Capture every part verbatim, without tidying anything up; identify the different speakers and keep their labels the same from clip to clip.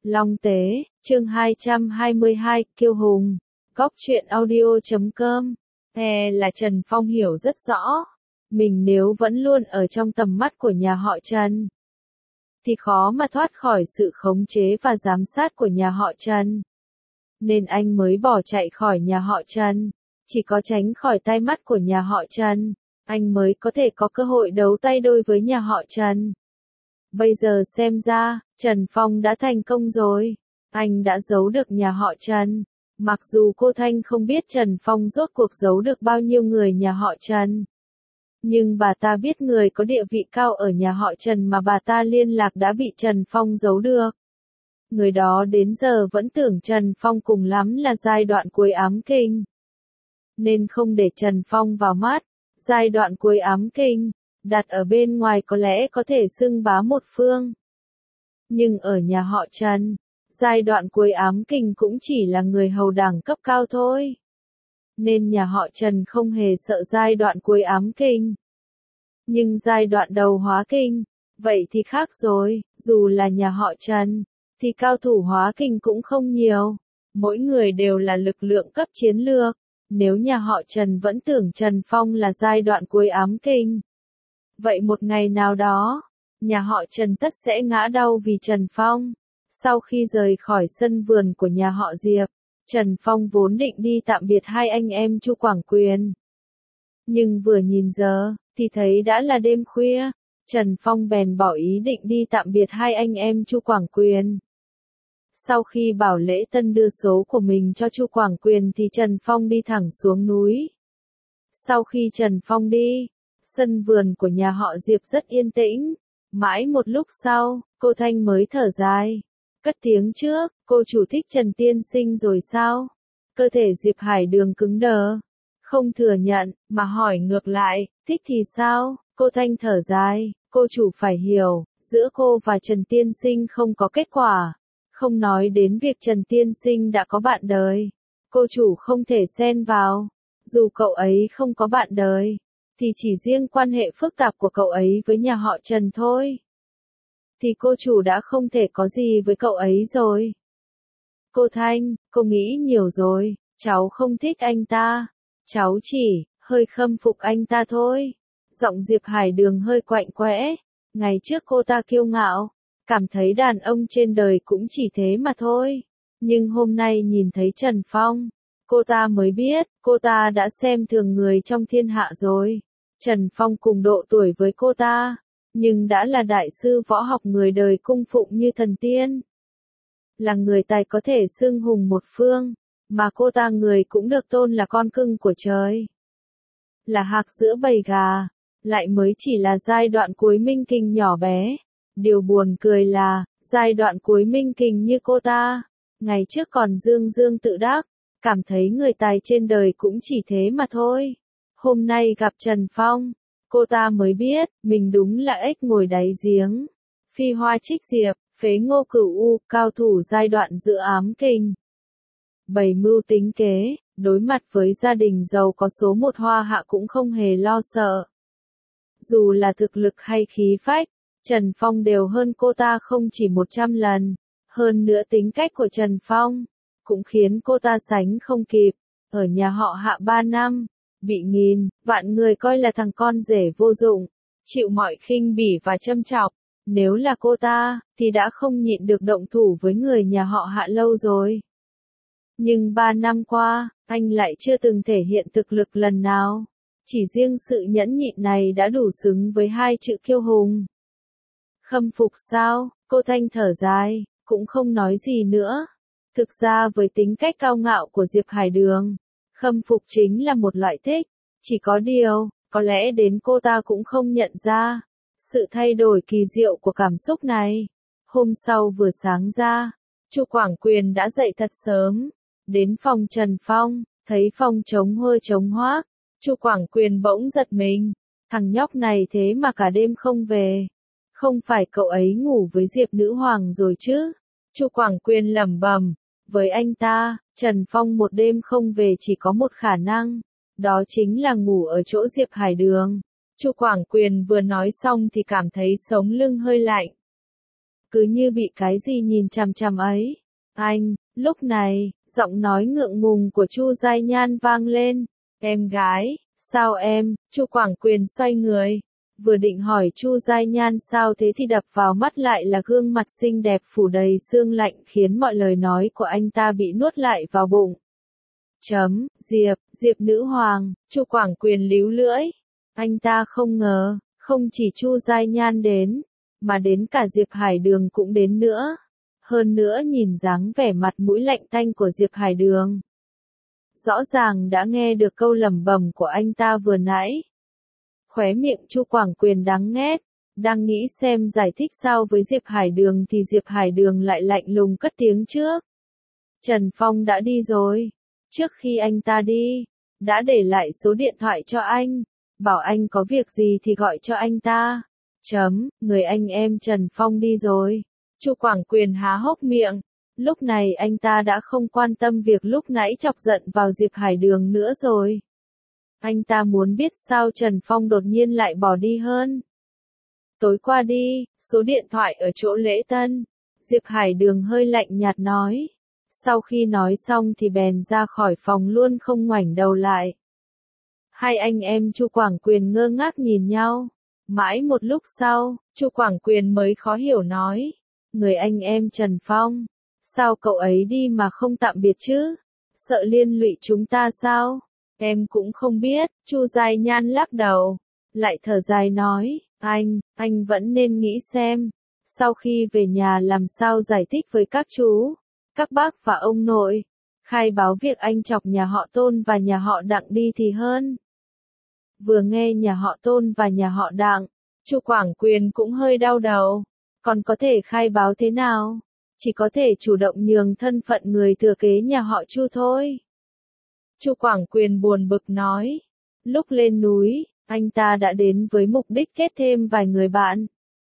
Speaker 1: Long Tế, chương hai trăm hai mươi hai, Kiêu Hùng, Góc truyện audio chấm com. E là Trần Phong hiểu rất rõ, mình nếu vẫn luôn ở trong tầm mắt của nhà họ Trần, thì khó mà thoát khỏi sự khống chế và giám sát của nhà họ Trần. Nên anh mới bỏ chạy khỏi nhà họ Trần, chỉ có tránh khỏi tai mắt của nhà họ Trần, anh mới có thể có cơ hội đấu tay đôi với nhà họ Trần. Bây giờ xem ra, Trần Phong đã thành công rồi. Anh đã giấu được nhà họ Trần. Mặc dù cô Thanh không biết Trần Phong rốt cuộc giấu được bao nhiêu người nhà họ Trần. Nhưng bà ta biết người có địa vị cao ở nhà họ Trần mà bà ta liên lạc đã bị Trần Phong giấu được. Người đó đến giờ vẫn tưởng Trần Phong cùng lắm là giai đoạn cuối ám kinh. Nên không để Trần Phong vào mắt. Giai đoạn cuối ám kinh, đặt ở bên ngoài có lẽ có thể xưng bá một phương. Nhưng ở nhà họ Trần, giai đoạn cuối ám kinh cũng chỉ là người hầu đẳng cấp cao thôi. Nên nhà họ Trần không hề sợ giai đoạn cuối ám kinh. Nhưng giai đoạn đầu hóa kinh, vậy thì khác rồi, dù là nhà họ Trần, thì cao thủ hóa kinh cũng không nhiều. Mỗi người đều là lực lượng cấp chiến lược. Nếu nhà họ Trần vẫn tưởng Trần Phong là giai đoạn cuối ám kinh, vậy một ngày nào đó, nhà họ Trần tất sẽ ngã đau vì Trần Phong. Sau khi rời khỏi sân vườn của nhà họ Diệp, Trần Phong vốn định đi tạm biệt hai anh em Chu Quảng Quyền. Nhưng vừa nhìn giờ, thì thấy đã là đêm khuya, Trần Phong bèn bỏ ý định đi tạm biệt hai anh em Chu Quảng Quyền. Sau khi Bảo Lễ Tân đưa số của mình cho Chu Quảng Quyền thì Trần Phong đi thẳng xuống núi. Sau khi Trần Phong đi, sân vườn của nhà họ Diệp rất yên tĩnh. Mãi một lúc sau, cô Thanh mới thở dài. Cất tiếng trước, cô chủ thích Trần Tiên Sinh rồi sao? Cơ thể Diệp Hải Đường cứng đờ. Không thừa nhận, mà hỏi ngược lại, thích thì sao? Cô Thanh thở dài, cô chủ phải hiểu, giữa cô và Trần Tiên Sinh không có kết quả. Không nói đến việc Trần Tiên Sinh đã có bạn đời. Cô chủ không thể xen vào. Dù cậu ấy không có bạn đời, thì chỉ riêng quan hệ phức tạp của cậu ấy với nhà họ Trần thôi. Thì cô chủ đã không thể có gì với cậu ấy rồi. Cô Thanh, cô nghĩ nhiều rồi, cháu không thích anh ta. Cháu chỉ, hơi khâm phục anh ta thôi. Giọng Diệp Hải Đường hơi quạnh quẽ. Ngày trước cô ta kiêu ngạo, cảm thấy đàn ông trên đời cũng chỉ thế mà thôi. Nhưng hôm nay nhìn thấy Trần Phong, cô ta mới biết, cô ta đã xem thường người trong thiên hạ rồi. Trần Phong cùng độ tuổi với cô ta, nhưng đã là đại sư võ học người đời cung phụng như thần tiên. Là người tài có thể xưng hùng một phương, mà cô ta người cũng được tôn là con cưng của trời. Là hạc giữa bầy gà, lại mới chỉ là giai đoạn cuối minh kinh nhỏ bé. Điều buồn cười là, giai đoạn cuối minh kình như cô ta, ngày trước còn dương dương tự đắc, cảm thấy người tài trên đời cũng chỉ thế mà thôi. Hôm nay gặp Trần Phong, cô ta mới biết, mình đúng là ếch ngồi đáy giếng. Phi hoa trích diệp, phế ngô cửu u, cao thủ giai đoạn giữa ám kinh. Bày mưu tính kế, đối mặt với gia đình giàu có số một hoa hạ cũng không hề lo sợ. Dù là thực lực hay khí phách, Trần Phong đều hơn cô ta không chỉ một trăm lần. Hơn nữa tính cách của Trần Phong, cũng khiến cô ta sánh không kịp. Ở nhà họ Hạ ba năm, bị nghìn, vạn người coi là thằng con rể vô dụng, chịu mọi khinh bỉ và châm chọc. Nếu là cô ta, thì đã không nhịn được động thủ với người nhà họ Hạ lâu rồi. Nhưng ba năm qua, anh lại chưa từng thể hiện thực lực lần nào. Chỉ riêng sự nhẫn nhịn này đã đủ xứng với hai chữ kiêu hùng. Khâm phục sao? Cô Thanh thở dài, cũng không nói gì nữa. Thực ra với tính cách cao ngạo của Diệp Hải Đường, khâm phục chính là một loại thích. Chỉ có điều, có lẽ đến cô ta cũng không nhận ra sự thay đổi kỳ diệu của cảm xúc này. Hôm sau vừa sáng ra, Chu Quảng Quyền đã dậy thật sớm, đến phòng Trần Phong, thấy phòng trống hôi trống hoác. Chu Quảng Quyền bỗng giật mình, thằng nhóc này thế mà cả đêm không về. Không phải cậu ấy ngủ với Diệp Nữ Hoàng rồi chứ? Chu Quảng Quyền lẩm bẩm, với anh ta, Trần Phong một đêm không về chỉ có một khả năng, đó chính là ngủ ở chỗ Diệp Hải Đường. Chu Quảng Quyền vừa nói xong thì cảm thấy sống lưng hơi lạnh. cứ như bị cái gì nhìn chằm chằm ấy. Anh, lúc này, giọng nói ngượng ngùng của Chu Giai Nhan vang lên. Em gái, sao em? Chu Quảng Quyền xoay người. Vừa định hỏi Chu Giai Nhan sao thế thì đập vào mắt lại là gương mặt xinh đẹp phủ đầy sương lạnh khiến mọi lời nói của anh ta bị nuốt lại vào bụng. Chấm, Diệp, Diệp nữ hoàng, Chu Quảng Quyền líu lưỡi. Anh ta không ngờ, không chỉ Chu Giai Nhan đến, mà đến cả Diệp Hải Đường cũng đến nữa. Hơn nữa nhìn dáng vẻ mặt mũi lạnh tanh của Diệp Hải Đường. Rõ ràng đã nghe được câu lẩm bẩm của anh ta vừa nãy. Khóe miệng Chu Quảng Quyền đắng nghét, đang nghĩ xem giải thích sao với Diệp Hải Đường thì Diệp Hải Đường lại lạnh lùng cất tiếng trước. Trần Phong đã đi rồi. Trước khi anh ta đi, đã để lại số điện thoại cho anh, bảo anh có việc gì thì gọi cho anh ta. Chấm, người anh em Trần Phong đi rồi. Chu Quảng Quyền há hốc miệng. Lúc này anh ta đã không quan tâm việc lúc nãy chọc giận vào Diệp Hải Đường nữa rồi. Anh ta muốn biết sao Trần Phong đột nhiên lại bỏ đi hơn. Tối qua đi, số điện thoại ở chỗ lễ tân. Diệp Hải Đường hơi lạnh nhạt nói. Sau khi nói xong thì bèn ra khỏi phòng luôn không ngoảnh đầu lại. Hai anh em Chu Quảng Quyền ngơ ngác nhìn nhau. Mãi một lúc sau, Chu Quảng Quyền mới khó hiểu nói. Người anh em Trần Phong, sao cậu ấy đi mà không tạm biệt chứ? Sợ liên lụy chúng ta sao? Em cũng không biết, Chu Giai Nhan lắc đầu. Lại thở dài nói, anh, anh vẫn nên nghĩ xem. Sau khi về nhà làm sao giải thích với các chú, các bác và ông nội. Khai báo việc anh chọc nhà họ Tôn và nhà họ Đặng đi thì hơn. Vừa nghe nhà họ Tôn và nhà họ Đặng, Chu Quảng Quyền cũng hơi đau đầu. Còn có thể khai báo thế nào? Chỉ có thể chủ động nhường thân phận người thừa kế nhà họ Chu thôi. Chu Quảng Quyền buồn bực nói. Lúc lên núi, anh ta đã đến với mục đích kết thêm vài người bạn.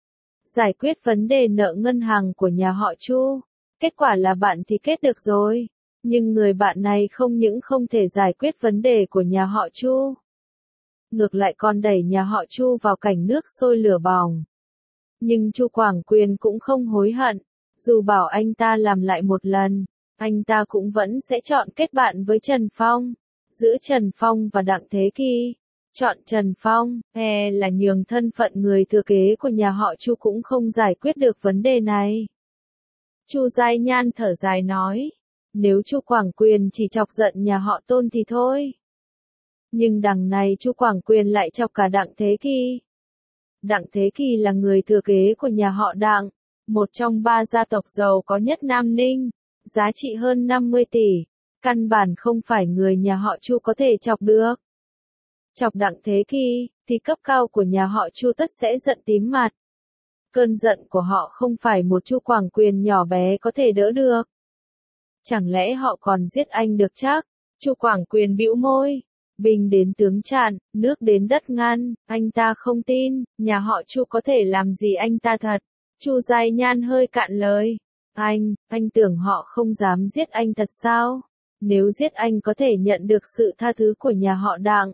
Speaker 1: Giải quyết vấn đề nợ ngân hàng của nhà họ Chu. Kết quả là bạn thì kết được rồi. Nhưng người bạn này không những không thể giải quyết vấn đề của nhà họ Chu. Ngược lại còn đẩy nhà họ Chu vào cảnh nước sôi lửa bỏng. Nhưng Chu Quảng Quyền cũng không hối hận. Dù bảo anh ta làm lại một lần, anh ta cũng vẫn sẽ chọn kết bạn với Trần Phong. Giữa Trần Phong và Đặng Thế Kỳ. Chọn Trần Phong, e là nhường thân phận người thừa kế của nhà họ Chu cũng không giải quyết được vấn đề này. Chu Giai Nhan thở dài nói. Nếu Chu Quảng Quyền chỉ chọc giận nhà họ Tôn thì thôi. Nhưng đằng này Chu Quảng Quyền lại chọc cả Đặng Thế Kỳ. Đặng Thế Kỳ là người thừa kế của nhà họ Đặng, một trong ba gia tộc giàu có nhất Nam Ninh, giá trị hơn năm mươi tỷ. Căn bản không phải người nhà họ Chu có thể chọc được. Chọc Đặng Thế Kỳ, thì cấp cao của nhà họ Chu tất sẽ giận tím mặt. Cơn giận của họ không phải một Chu Quảng Quyền nhỏ bé có thể đỡ được. Chẳng lẽ họ còn giết anh được chắc? Chu Quảng Quyền bĩu môi. Binh đến tướng chặn, nước đến đất ngăn, anh ta không tin, nhà họ Chu có thể làm gì anh ta thật. Chu Giai Nhan hơi cạn lời. Anh, anh tưởng họ không dám giết anh thật sao? Nếu giết anh có thể nhận được sự tha thứ của nhà họ Đặng,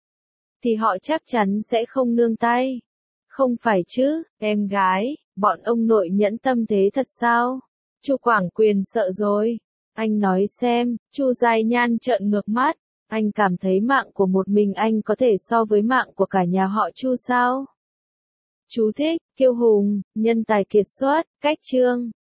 Speaker 1: thì họ chắc chắn sẽ không nương tay. Không phải chứ, em gái, bọn ông nội nhẫn tâm thế thật sao? Chu Quảng Quyền sợ rồi. Anh nói xem, Chu Giai Nhan trợn ngược mắt. Anh cảm thấy mạng của một mình anh có thể so với mạng của cả nhà họ Chu sao? Chú thích, kiêu hùng, nhân tài kiệt xuất, cách chương.